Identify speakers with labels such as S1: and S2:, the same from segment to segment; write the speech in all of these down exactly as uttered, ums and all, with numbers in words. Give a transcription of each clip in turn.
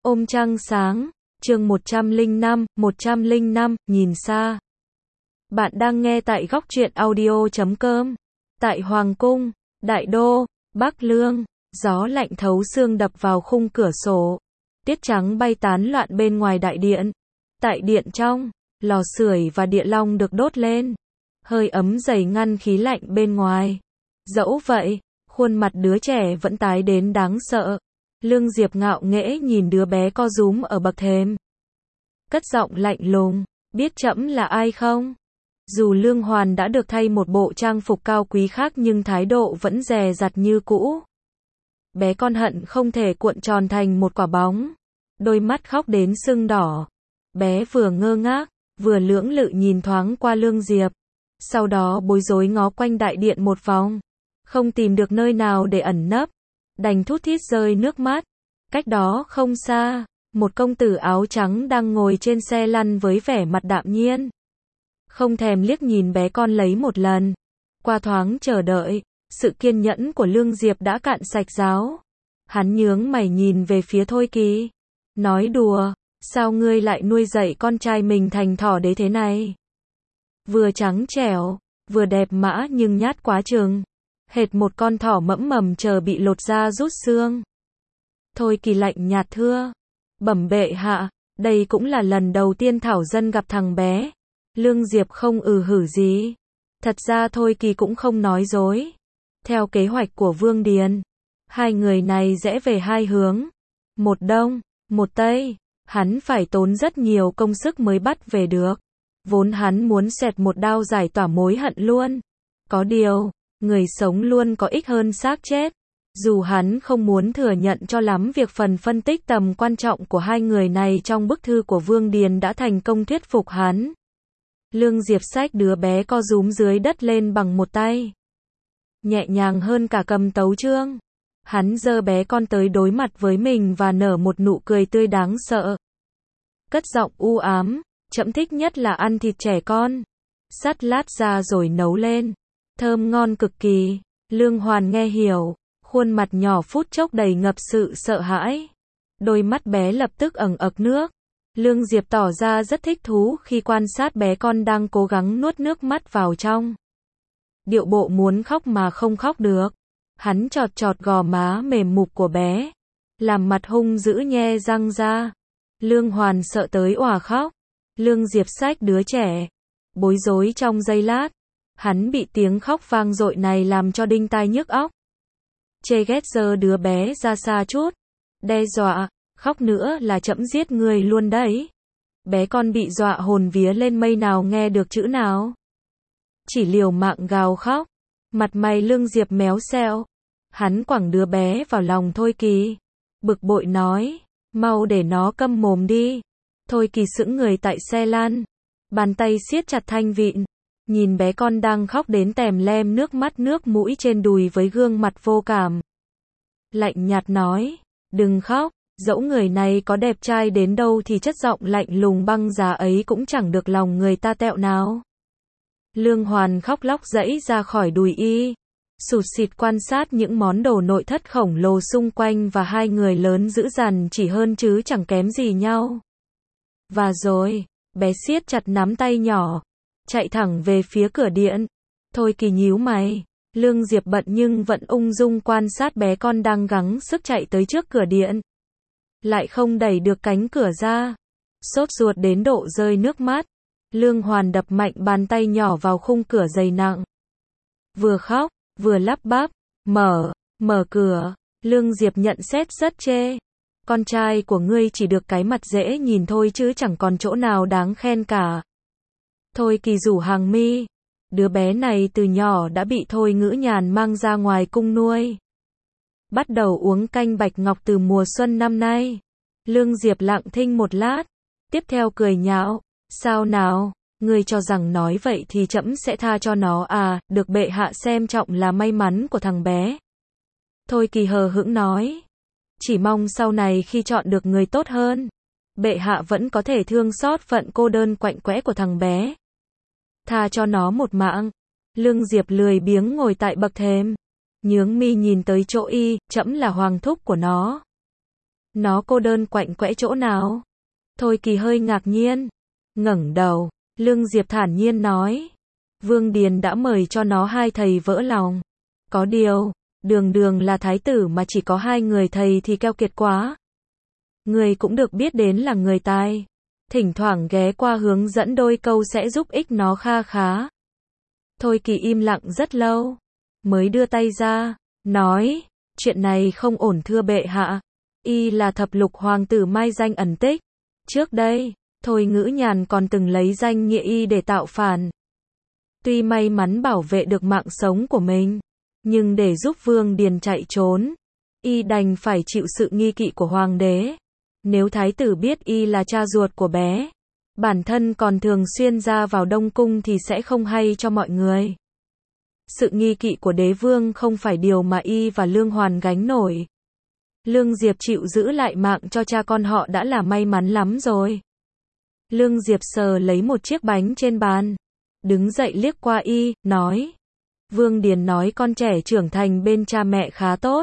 S1: Ôm trăng sáng, chương một trăm lẻ năm, một trăm lẻ năm, nhìn xa. Bạn đang nghe tại góc truyện audio chấm com. Tại Hoàng cung, Đại Đô, Bắc Lương, gió lạnh thấu xương đập vào khung cửa sổ. Tiết trắng bay tán loạn bên ngoài đại điện. Tại điện trong, lò sưởi và địa long được đốt lên. Hơi ấm dày ngăn khí lạnh bên ngoài. Dẫu vậy, khuôn mặt đứa trẻ vẫn tái đến đáng sợ. Lương Diệp ngạo nghễ nhìn đứa bé co rúm ở bậc thềm. Cất giọng lạnh lùng, biết trẫm là ai không? Dù Lương Hoàn đã được thay một bộ trang phục cao quý khác nhưng thái độ vẫn dè dặt như cũ. Bé con hận không thể cuộn tròn thành một quả bóng. Đôi mắt khóc đến sưng đỏ. Bé vừa ngơ ngác, vừa lưỡng lự nhìn thoáng qua Lương Diệp. Sau đó bối rối ngó quanh đại điện một vòng. Không tìm được nơi nào để ẩn nấp. Đành thút thít rơi nước mắt. Cách đó không xa, một công tử áo trắng đang ngồi trên xe lăn với vẻ mặt đạm nhiên. Không thèm liếc nhìn bé con lấy một lần. Qua thoáng chờ đợi, sự kiên nhẫn của Lương Diệp đã cạn sạch ráo. Hắn nhướng mày nhìn về phía Thôi Kỳ. Nói đùa, sao ngươi lại nuôi dạy con trai mình thành thỏ đế thế này? Vừa trắng trẻo, vừa đẹp mã nhưng nhát quá chừng. Hệt một con thỏ mẫm mầm chờ bị lột da rút xương. Thôi Kỳ lạnh nhạt thưa. Bẩm bệ hạ, đây cũng là lần đầu tiên Thảo Dân gặp thằng bé. Lương Diệp không ừ hử gì. Thật ra Thôi Kỳ cũng không nói dối. Theo kế hoạch của Vương Điền, hai người này rẽ về hai hướng. Một đông, một tây. Hắn phải tốn rất nhiều công sức mới bắt về được. Vốn hắn muốn xẹt một đao giải tỏa mối hận luôn. Có điều, người sống luôn có ích hơn xác chết. Dù hắn không muốn thừa nhận cho lắm việc phần phân tích tầm quan trọng của hai người này trong bức thư của Vương Điền đã thành công thuyết phục hắn. Lương Diệp xách đứa bé co rúm dưới đất lên bằng một tay. Nhẹ nhàng hơn cả cầm tấu chương. Hắn giơ bé con tới đối mặt với mình và nở một nụ cười tươi đáng sợ. Cất giọng u ám, trẫm thích nhất là ăn thịt trẻ con. Sắt lát ra rồi nấu lên. Thơm ngon cực kỳ. Lương Hoàn nghe hiểu. Khuôn mặt nhỏ phút chốc đầy ngập sự sợ hãi. Đôi mắt bé lập tức ẩn ực nước. Lương Diệp tỏ ra rất thích thú khi quan sát bé con đang cố gắng nuốt nước mắt vào trong. Điệu bộ muốn khóc mà không khóc được. Hắn chọt chọt gò má mềm mục của bé. Làm mặt hung dữ nhe răng ra. Lương Hoàn sợ tới òa khóc. Lương Diệp xách đứa trẻ. Bối rối trong giây lát. Hắn bị tiếng khóc vang dội này làm cho đinh tai nhức óc. Chê ghét giơ đứa bé ra xa chút. Đe dọa, khóc nữa là trẫm giết người luôn đấy. Bé con bị dọa hồn vía lên mây nào nghe được chữ nào. Chỉ liều mạng gào khóc. Mặt mày Lương Diệp méo xẹo. Hắn quẳng đứa bé vào lòng Thôi Kỳ. Bực bội nói, mau để nó câm mồm đi. Thôi Kỳ sững người tại xe lăn. Bàn tay siết chặt thanh vịn. Nhìn bé con đang khóc đến tèm lem nước mắt nước mũi trên đùi với gương mặt vô cảm. Lạnh nhạt nói, đừng khóc, dẫu người này có đẹp trai đến đâu thì chất giọng lạnh lùng băng giá ấy cũng chẳng được lòng người ta tẹo nào. Lương Hoàn khóc lóc giãy ra khỏi đùi y. Sụt sịt quan sát những món đồ nội thất khổng lồ xung quanh và hai người lớn dữ dằn chỉ hơn chứ chẳng kém gì nhau. Và rồi, bé siết chặt nắm tay nhỏ. Chạy thẳng về phía cửa điện. Thôi Kỳ nhíu mày. Lương Diệp bận nhưng vẫn ung dung quan sát bé con đang gắng sức chạy tới trước cửa điện. Lại không đẩy được cánh cửa ra. Sốt ruột đến độ rơi nước mắt. Lương Hoàn đập mạnh bàn tay nhỏ vào khung cửa dày nặng. Vừa khóc, vừa lắp bắp. Mở, mở cửa. Lương Diệp nhận xét rất chê. Con trai của ngươi chỉ được cái mặt dễ nhìn thôi chứ chẳng còn chỗ nào đáng khen cả. Thôi Kỳ rủ hàng mi. Đứa bé này từ nhỏ đã bị Thôi Ngữ Nhàn mang ra ngoài cung nuôi. Bắt đầu uống canh bạch ngọc từ mùa xuân năm nay. Lương Diệp lặng thinh một lát. Tiếp theo cười nhạo. Sao nào, ngươi cho rằng nói vậy thì trẫm sẽ tha cho nó à, được bệ hạ xem trọng là may mắn của thằng bé. Thôi Kỳ hờ hững nói. Chỉ mong sau này khi chọn được người tốt hơn, bệ hạ vẫn có thể thương xót phận cô đơn quạnh quẽ của thằng bé. Tha cho nó một mạng. Lương Diệp lười biếng ngồi tại bậc thềm. Nhướng mi nhìn tới chỗ y, trẫm là hoàng thúc của nó. Nó cô đơn quạnh quẽ chỗ nào? Thôi Kỳ hơi ngạc nhiên. Ngẩng đầu, Lương Diệp thản nhiên nói. Vương Điền đã mời cho nó hai thầy vỡ lòng. Có điều, đường đường là thái tử mà chỉ có hai người thầy thì keo kiệt quá. Người cũng được biết đến là người tài. Thỉnh thoảng ghé qua hướng dẫn đôi câu sẽ giúp ích nó kha khá. Thôi Kỳ im lặng rất lâu. Mới đưa tay ra, nói, chuyện này không ổn thưa bệ hạ. Y là thập lục hoàng tử mai danh ẩn tích. Trước đây, Thôi Ngữ Nhàn còn từng lấy danh nghĩa Y để tạo phản. Tuy may mắn bảo vệ được mạng sống của mình, nhưng để giúp Vương Điền chạy trốn, Y đành phải chịu sự nghi kỵ của hoàng đế. Nếu thái tử biết Y là cha ruột của bé, bản thân còn thường xuyên ra vào Đông Cung thì sẽ không hay cho mọi người. Sự nghi kỵ của đế vương không phải điều mà Y và Lương Hoàn gánh nổi. Lương Diệp chịu giữ lại mạng cho cha con họ đã là may mắn lắm rồi. Lương Diệp sờ lấy một chiếc bánh trên bàn, đứng dậy liếc qua Y, nói. Vương Điền nói con trẻ trưởng thành bên cha mẹ khá tốt.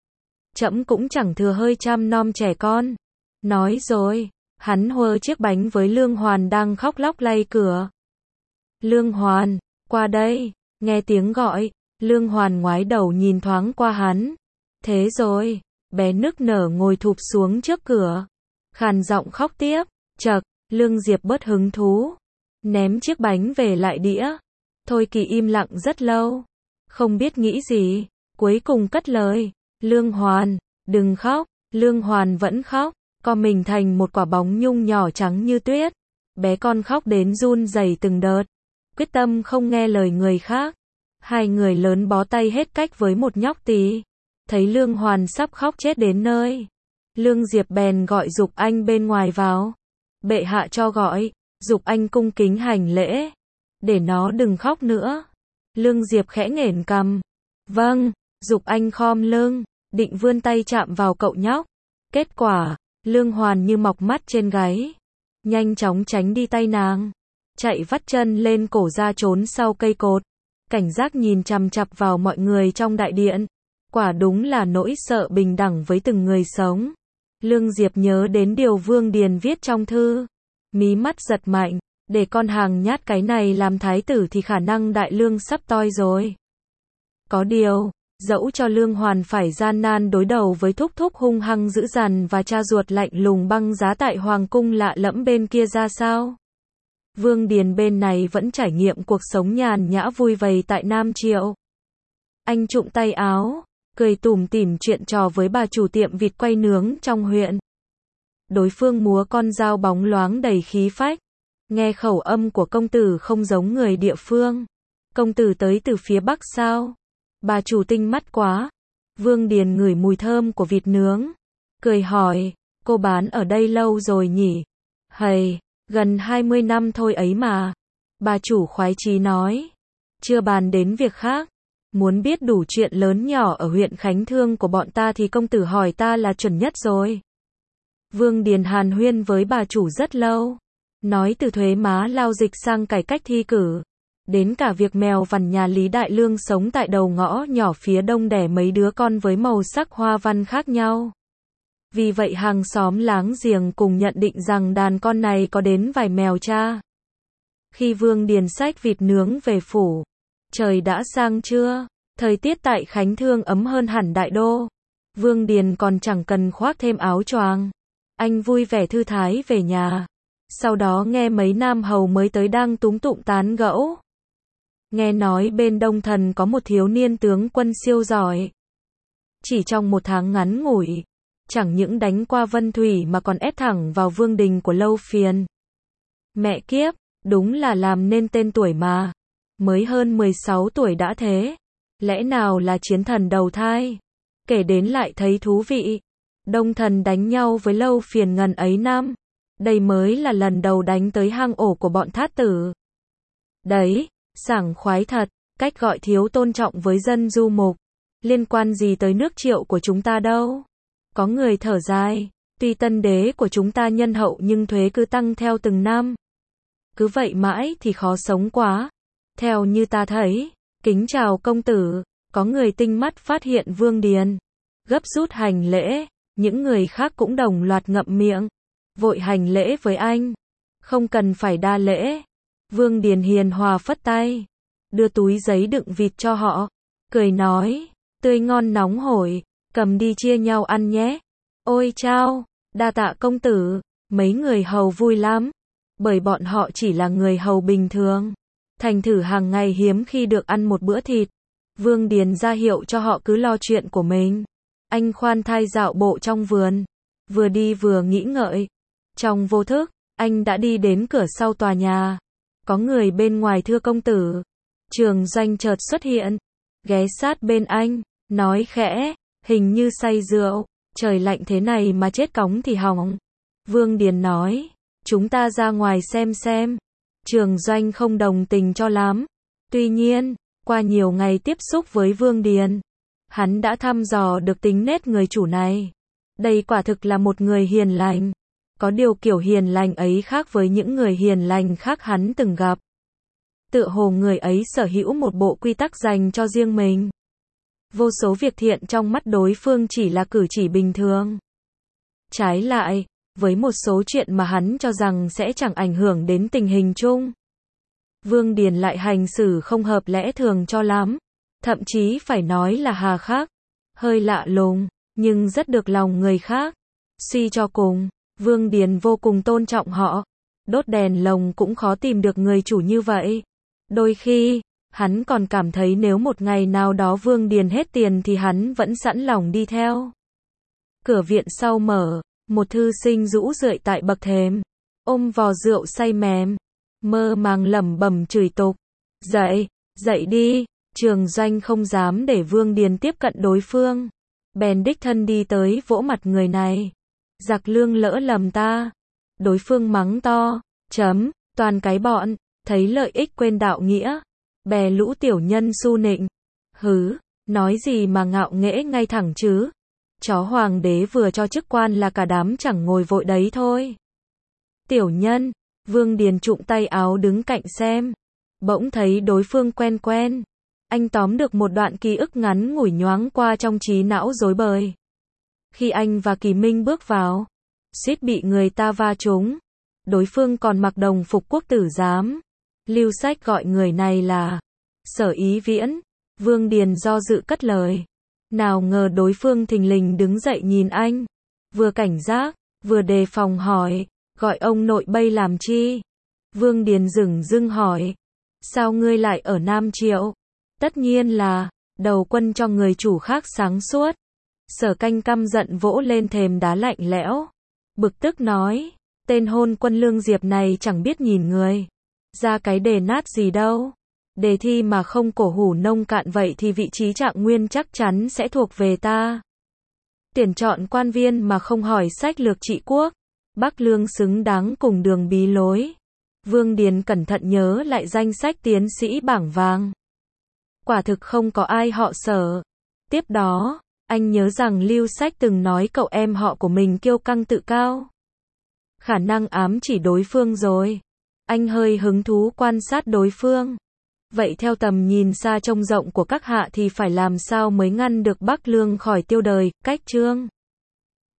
S1: Trẫm cũng chẳng thừa hơi chăm nom trẻ con. Nói rồi, hắn huơ chiếc bánh với Lương Hoàn đang khóc lóc lay cửa. Lương Hoàn, qua đây, nghe tiếng gọi, Lương Hoàn ngoái đầu nhìn thoáng qua hắn. Thế rồi, bé nức nở ngồi thụp xuống trước cửa, khàn giọng khóc tiếp. Chậc, Lương Diệp bớt hứng thú, ném chiếc bánh về lại đĩa. Thôi Kỳ im lặng rất lâu, không biết nghĩ gì, cuối cùng cất lời. Lương Hoàn, đừng khóc. Lương Hoàn vẫn khóc, co mình thành một quả bóng nhung nhỏ trắng như tuyết. Bé con khóc đến run rẩy từng đợt, quyết tâm không nghe lời người khác. Hai người lớn bó tay hết cách với một nhóc tí. Thấy Lương Hoàn sắp khóc chết đến nơi, Lương Diệp bèn gọi Dục Anh bên ngoài vào. Bệ hạ cho gọi. Dục Anh cung kính hành lễ. Để nó đừng khóc nữa. Lương Diệp khẽ nghển cằm. Vâng. Dục Anh khom lưng, định vươn tay chạm vào cậu nhóc. Kết quả, Lương Hoàn như mọc mắt trên gáy, nhanh chóng tránh đi tay nàng, chạy vắt chân lên cổ ra trốn sau cây cột, cảnh giác nhìn chằm chằm vào mọi người trong đại điện. Quả đúng là nỗi sợ bình đẳng với từng người sống. Lương Diệp nhớ đến điều Vương Điền viết trong thư, mí mắt giật mạnh, để con hàng nhát cái này làm thái tử thì khả năng đại lương sắp toi rồi. Có điều, dẫu cho Lương Hoàn phải gian nan đối đầu với thúc thúc hung hăng dữ dằn và cha ruột lạnh lùng băng giá tại hoàng cung lạ lẫm bên kia ra sao, Vương Điền bên này vẫn trải nghiệm cuộc sống nhàn nhã vui vầy tại Nam Triệu. Anh trụm tay áo, cười tủm tỉm chuyện trò với bà chủ tiệm vịt quay nướng trong huyện. Đối phương múa con dao bóng loáng đầy khí phách. Nghe khẩu âm của công tử không giống người địa phương. Công tử tới từ phía Bắc sao? Bà chủ tinh mắt quá. Vương Điền ngửi mùi thơm của vịt nướng, cười hỏi, cô bán ở đây lâu rồi nhỉ? Hầy, gần hai mươi năm thôi ấy mà. Bà chủ khoái chí nói. Chưa bàn đến việc khác. Muốn biết đủ chuyện lớn nhỏ ở huyện Khánh Thương của bọn ta thì công tử hỏi ta là chuẩn nhất rồi. Vương Điền hàn huyên với bà chủ rất lâu. Nói từ thuế má lao dịch sang cải cách thi cử. Đến cả việc mèo vằn nhà Lý Đại Lương sống tại đầu ngõ nhỏ phía đông đẻ mấy đứa con với màu sắc hoa văn khác nhau. Vì vậy hàng xóm láng giềng cùng nhận định rằng đàn con này có đến vài mèo cha. Khi Vương Điền xách vịt nướng về phủ, trời đã sang trưa, thời tiết tại Khánh Thương ấm hơn hẳn đại đô. Vương Điền còn chẳng cần khoác thêm áo choàng. Anh vui vẻ thư thái về nhà. Sau đó nghe mấy nam hầu mới tới đang túm tụm tán gẫu. Nghe nói bên Đông Thần có một thiếu niên tướng quân siêu giỏi. Chỉ trong một tháng ngắn ngủi, chẳng những đánh qua Vân Thủy mà còn ép thẳng vào vương đình của Lâu Phiền. Mẹ kiếp, đúng là làm nên tên tuổi mà. Mới hơn mười sáu tuổi đã thế. Lẽ nào là chiến thần đầu thai? Kể đến lại thấy thú vị. Đông Thần đánh nhau với Lâu Phiền ngần ấy năm. Đây mới là lần đầu đánh tới hang ổ của bọn thát tử. Đấy, sảng khoái thật, cách gọi thiếu tôn trọng với dân du mục. Liên quan gì tới nước Triệu của chúng ta đâu? Có người thở dài, tuy tân đế của chúng ta nhân hậu nhưng thuế cứ tăng theo từng năm. Cứ vậy mãi thì khó sống quá. Theo như ta thấy, kính chào công tử, có người tinh mắt phát hiện Vương Điền. Gấp rút hành lễ, Những người khác cũng đồng loạt ngậm miệng, vội hành lễ với anh. Không cần phải đa lễ. Vương Điền hiền hòa phất tay, đưa túi giấy đựng vịt cho họ, cười nói, tươi ngon nóng hổi, cầm đi chia nhau ăn nhé. Ôi chao, đa tạ công tử, mấy người hầu vui lắm, bởi bọn họ chỉ là người hầu bình thường. Thành thử hàng ngày hiếm khi được ăn một bữa thịt. Vương Điền ra hiệu cho họ cứ lo chuyện của mình. Anh khoan thai dạo bộ trong vườn, vừa đi vừa nghĩ ngợi. Trong vô thức, anh đã đi đến cửa sau tòa nhà. Có người bên ngoài thưa công tử. Trường Doanh chợt xuất hiện, ghé sát bên anh, nói khẽ, hình như say rượu, trời lạnh thế này mà chết cóng thì hỏng. Vương Điền nói, chúng ta ra ngoài xem xem. Trường Doanh không đồng tình cho lắm. Tuy nhiên, qua nhiều ngày tiếp xúc với Vương Điền, hắn đã thăm dò được tính nết người chủ này. Đây quả thực là một người hiền lành. Có điều kiểu hiền lành ấy khác với những người hiền lành khác hắn từng gặp. Tựa hồ người ấy sở hữu một bộ quy tắc dành cho riêng mình. Vô số việc thiện trong mắt đối phương chỉ là cử chỉ bình thường. Trái lại, với một số chuyện mà hắn cho rằng sẽ chẳng ảnh hưởng đến tình hình chung, Vương Điền lại hành xử không hợp lẽ thường cho lắm. Thậm chí phải nói là hà khắc, hơi lạ lùng, nhưng rất được lòng người khác. Suy cho cùng, Vương Điền vô cùng tôn trọng họ. Đốt đèn lồng cũng khó tìm được người chủ như vậy. Đôi khi, hắn còn cảm thấy nếu một ngày nào đó Vương Điền hết tiền thì hắn vẫn sẵn lòng đi theo. Cửa viện sau mở, một thư sinh rũ rượi tại bậc thềm, ôm vò rượu say mềm, mơ màng lẩm bẩm chửi tục. Dậy, dậy đi. Trường Doanh không dám để Vương Điền tiếp cận đối phương, bèn đích thân đi tới vỗ mặt người này. Giặc lương lỡ lầm ta. Đối phương mắng to, chấm, toàn cái bọn, thấy lợi ích quên đạo nghĩa, bè lũ tiểu nhân su nịnh. Hứ, nói gì mà ngạo nghễ ngay thẳng chứ. Chó hoàng đế vừa cho chức quan là cả đám chẳng ngồi vội đấy thôi. Tiểu nhân, Vương Điền trụng tay áo đứng cạnh xem. Bỗng thấy đối phương quen quen. Anh tóm được một đoạn ký ức ngắn ngủi nhoáng qua trong trí não rối bời. Khi anh và Kỳ Minh bước vào, suýt bị người ta va trúng. Đối phương còn mặc đồng phục quốc tử giám. Lưu Sách gọi người này là Sở Ý Viễn. Vương Điền do dự cất lời. Nào ngờ đối phương thình lình đứng dậy nhìn anh. Vừa cảnh giác, vừa đề phòng hỏi, gọi ông nội bây làm chi? Vương Điền dửng dưng hỏi, sao ngươi lại ở Nam Triệu? Tất nhiên là, đầu quân cho người chủ khác sáng suốt. Sở Canh căm giận vỗ lên thềm đá lạnh lẽo. Bực tức nói, tên hôn quân Lương Diệp này chẳng biết nhìn người. Ra cái đề nát gì đâu. Đề thi mà không cổ hủ nông cạn vậy thì vị trí trạng nguyên chắc chắn sẽ thuộc về ta. Tuyển chọn quan viên mà không hỏi sách lược trị quốc. Bắc Lương xứng đáng cùng Đường Bí Lối. Vương Điền cẩn thận nhớ lại danh sách tiến sĩ bảng vàng. Quả thực không có ai họ Sở. Tiếp đó, anh nhớ rằng Lưu Sách từng nói cậu em họ của mình kiêu căng tự cao. Khả năng ám chỉ đối phương rồi. Anh hơi hứng thú quan sát đối phương. Vậy theo tầm nhìn xa trông rộng của các hạ thì phải làm sao mới ngăn được Bắc Lương khỏi tiêu đời, cách chương.